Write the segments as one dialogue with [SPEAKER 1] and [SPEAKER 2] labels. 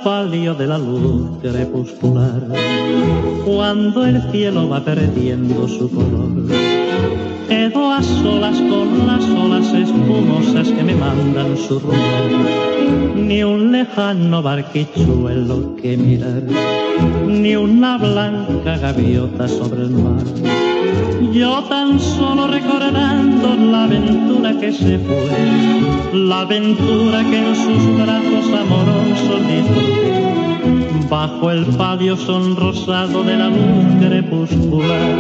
[SPEAKER 1] palio de la luz crepuscular, cuando el cielo va perdiendo su color, quedo a solas con las olas espumosas que me mandan su rumor. Ni un lejano barquichuelo que mirar, ni una blanca gaviota sobre el mar. Yo tan solo recordando la aventura que se fue, la aventura que en sus brazos amorosos disfruté, bajo el palio sonrosado de la luz crepuscular.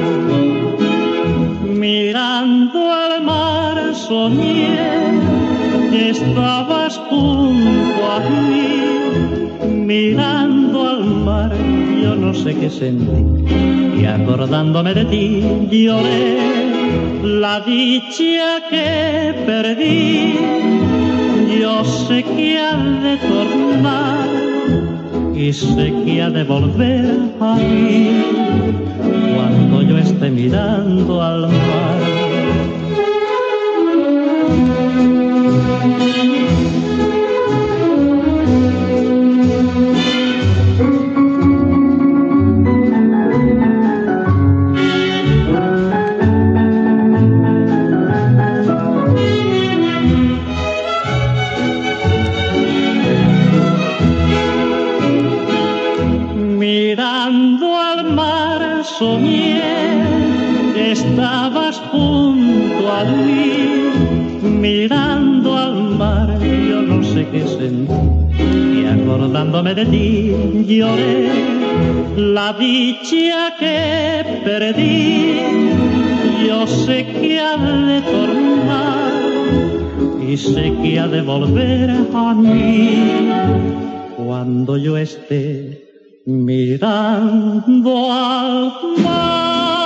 [SPEAKER 1] Mirando al mar soñé que estabas junto a mí. Mirando al mar yo no sé qué sentí, y acordándome de ti lloré la dicha que perdí. Yo sé que ha de tornar y sé que ha de volver a mí cuando yo esté mirando al mar. Mirando al mar soñé que estabas junto a mí. Mirando al mar yo no sé qué sentí, y acordándome de ti lloré la dicha que perdí. Yo sé que ha de tornar y sé que ha de volver a mí cuando yo esté mirando al mar.